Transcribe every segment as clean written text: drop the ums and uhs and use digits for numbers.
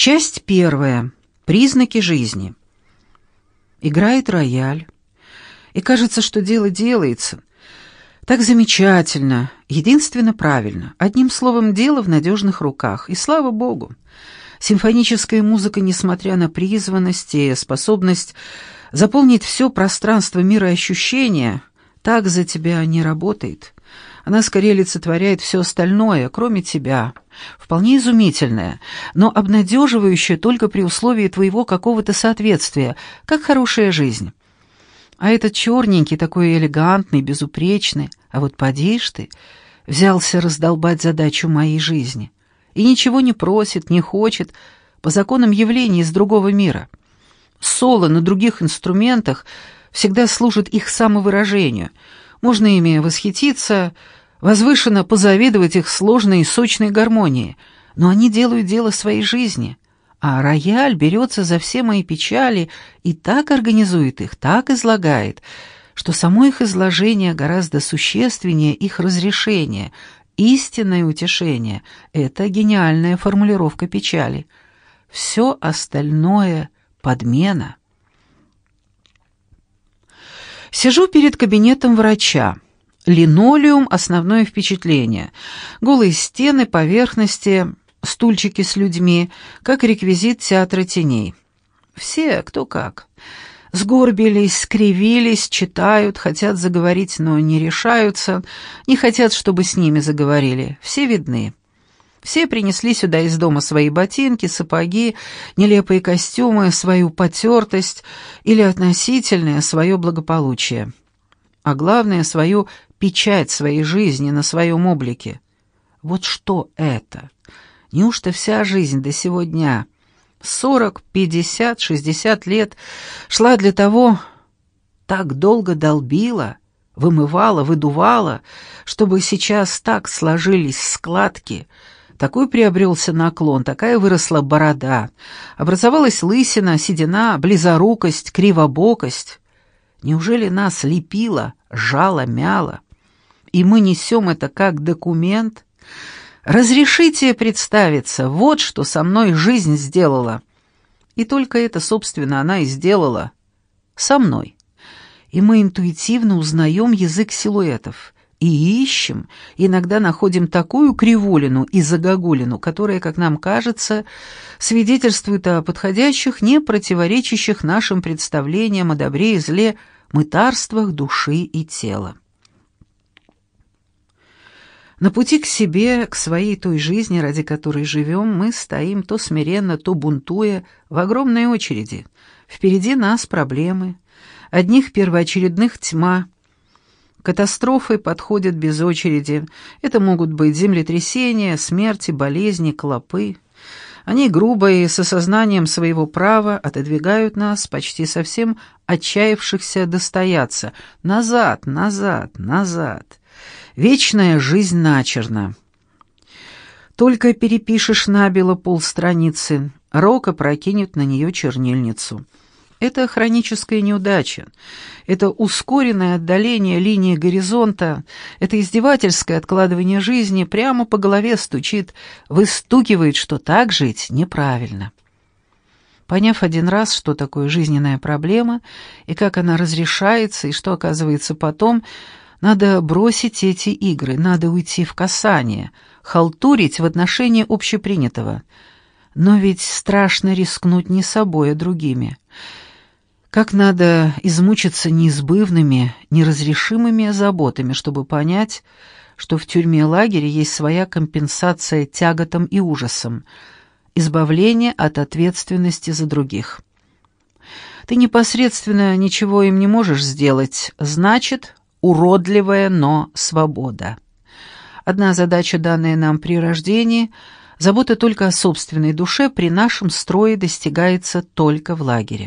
Часть первая. Признаки жизни. Играет рояль, и кажется, что дело делается. Так замечательно, единственно правильно. Одним словом, дело в надежных руках, и слава Богу. Симфоническая музыка, несмотря на призванность и способность заполнить все пространство мира ощущения, так за тебя не работает. Она скорее олицетворяет все остальное, кроме тебя. Вполне изумительное, но обнадеживающее только при условии твоего какого-то соответствия, как хорошая жизнь. А этот черненький, такой элегантный, безупречный, а вот поди ж ты, взялся раздолбать задачу моей жизни. И ничего не просит, не хочет, по законам явлений из другого мира. Соло на других инструментах всегда служит их самовыражению. Можно ими восхититься, возвышенно позавидовать их сложной и сочной гармонии, но они делают дело своей жизни, а рояль берется за все мои печали и так организует их, так излагает, что само их изложение гораздо существеннее их разрешения, истинное утешение — это гениальная формулировка печали. Все остальное — подмена. Сижу перед кабинетом врача. Линолеум — основное впечатление. Голые стены, поверхности, стульчики с людьми, как реквизит театра теней. Все кто как. Сгорбились, скривились, читают, хотят заговорить, но не решаются, не хотят, чтобы с ними заговорили. Все видны. Все принесли сюда из дома свои ботинки, сапоги, нелепые костюмы, свою потертость или относительное свое благополучие. А главное, свою печать своей жизни на своем облике. Вот что это? Неужто вся жизнь до сего дня, 40, 50, 60 лет, шла для того, так долго долбила, вымывала, выдувала, чтобы сейчас так сложились складки, такой приобрелся наклон, такая выросла борода, образовалась лысина, седина, близорукость, кривобокость. Неужели нас лепило, жало, мяло? И мы несем это как документ? Разрешите представиться, вот что со мной жизнь сделала. И только это, собственно, она и сделала. Со мной. И мы интуитивно узнаем язык силуэтов. И ищем, иногда находим такую кривулину и загогулину, которая, как нам кажется, свидетельствует о подходящих, не противоречащих нашим представлениям о добре и зле, мытарствах души и тела. На пути к себе, к своей той жизни, ради которой живем, мы стоим то смиренно, то бунтуя, в огромной очереди. Впереди нас проблемы, одних первоочередных тьма. Катастрофы подходят без очереди. Это могут быть землетрясения, смерти, болезни, клопы. Они грубо и с осознанием своего права отодвигают нас, почти совсем отчаявшихся достояться. Назад, назад, назад. Вечная жизнь начерно. Только перепишешь набело полстраницы, рок опрокинет на нее чернильницу. Это хроническая неудача, это ускоренное отдаление линии горизонта, это издевательское откладывание жизни прямо по голове стучит, выстукивает, что так жить неправильно. Поняв один раз, что такое жизненная проблема, и как она разрешается, и что оказывается потом, надо бросить эти игры, надо уйти в касание, халтурить в отношении общепринятого. Но ведь страшно рискнуть не собой, а другими. Как надо измучиться неизбывными, неразрешимыми заботами, чтобы понять, что в тюрьме-лагере есть своя компенсация тяготам и ужасам, избавление от ответственности за других. Ты непосредственно ничего им не можешь сделать, значит, уродливая, но свобода. Одна задача, данная нам при рождении, забота только о собственной душе при нашем строе достигается только в лагере.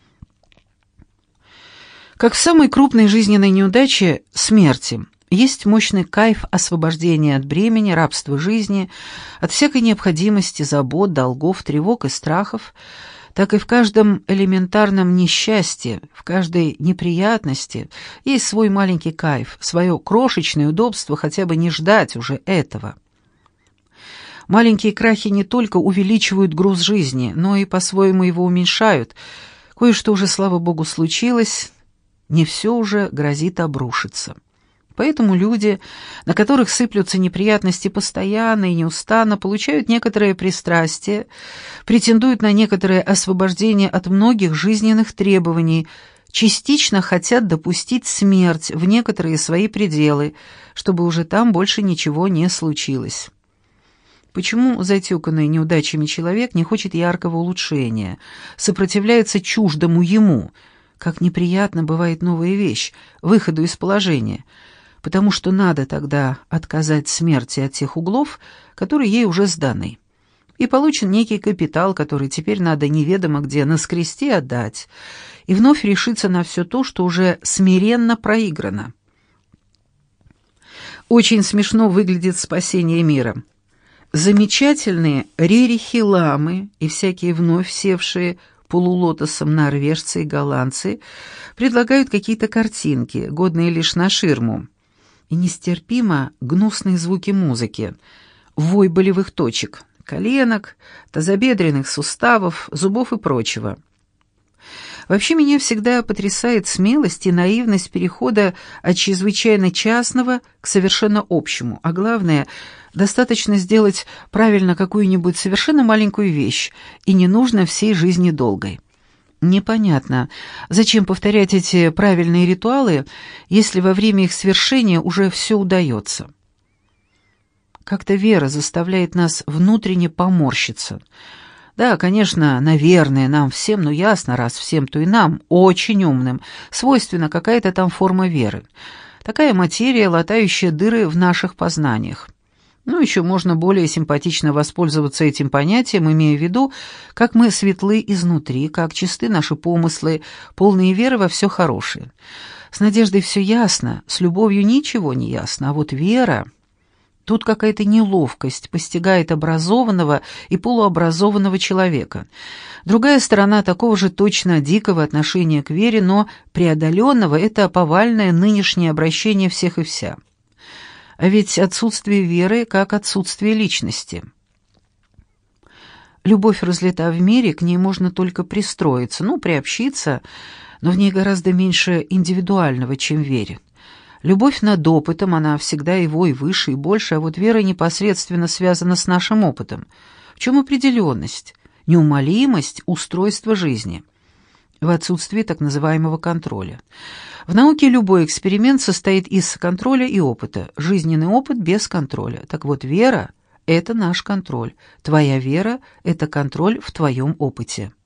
Как в самой крупной жизненной неудаче – смерти, есть мощный кайф освобождения от бремени, рабства жизни, от всякой необходимости, забот, долгов, тревог и страхов, так и в каждом элементарном несчастье, в каждой неприятности есть свой маленький кайф, свое крошечное удобство хотя бы не ждать уже этого. Маленькие крахи не только увеличивают груз жизни, но и по-своему его уменьшают. Кое-что уже, слава богу, случилось, не все уже грозит обрушиться. Поэтому люди, на которых сыплются неприятности постоянно и неустанно, получают некоторое пристрастие, претендуют на некоторое освобождение от многих жизненных требований, частично хотят допустить смерть в некоторые свои пределы, чтобы уже там больше ничего не случилось. Почему затюканный неудачами человек не хочет яркого улучшения, сопротивляется чуждому ему? Как неприятно бывает новая вещь, выходу из положения, потому что надо тогда отказать смерти от тех углов, которые ей уже сданы. И получен некий капитал, который теперь надо неведомо где наскрести и отдать, и вновь решиться на все то, что уже смиренно проиграно. Очень смешно выглядит спасение мира. Замечательные рерихи-ламы и всякие вновь севшие полулотосом норвежцы и голландцы предлагают какие-то картинки, годные лишь на ширму, и нестерпимо гнусные звуки музыки, вой болевых точек, коленок, тазобедренных суставов, зубов и прочего. Вообще меня всегда потрясает смелость и наивность перехода от чрезвычайно частного к совершенно общему, а главное, достаточно сделать правильно какую-нибудь совершенно маленькую вещь, и не нужно всей жизни долгой. Непонятно, зачем повторять эти правильные ритуалы, если во время их свершения уже все удается. Как-то вера заставляет нас внутренне поморщиться. Да, конечно, наверное, нам всем, но ясно, раз всем, то и нам, очень умным, свойственна какая-то там форма веры. Такая материя, латающая дыры в наших познаниях. Ну, еще можно более симпатично воспользоваться этим понятием, имея в виду, как мы светлы изнутри, как чисты наши помыслы, полные веры во все хорошее. С надеждой все ясно, с любовью ничего не ясно, а вот вера... Тут какая-то неловкость постигает образованного и полуобразованного человека. Другая сторона такого же точно дикого отношения к вере, но преодоленного — это повальное нынешнее обращение всех и вся. А ведь отсутствие веры как отсутствие личности. Любовь разлита в мире, к ней можно только пристроиться, приобщиться, но в ней гораздо меньше индивидуального, чем в вере. Любовь над опытом, она всегда его и выше, и больше, а вот вера непосредственно связана с нашим опытом. В чем определенность, неумолимость устройства жизни? В отсутствии так называемого контроля. В науке любой эксперимент состоит из контроля и опыта. Жизненный опыт без контроля. Так вот, вера — это наш контроль. Твоя вера — это контроль в твоем опыте.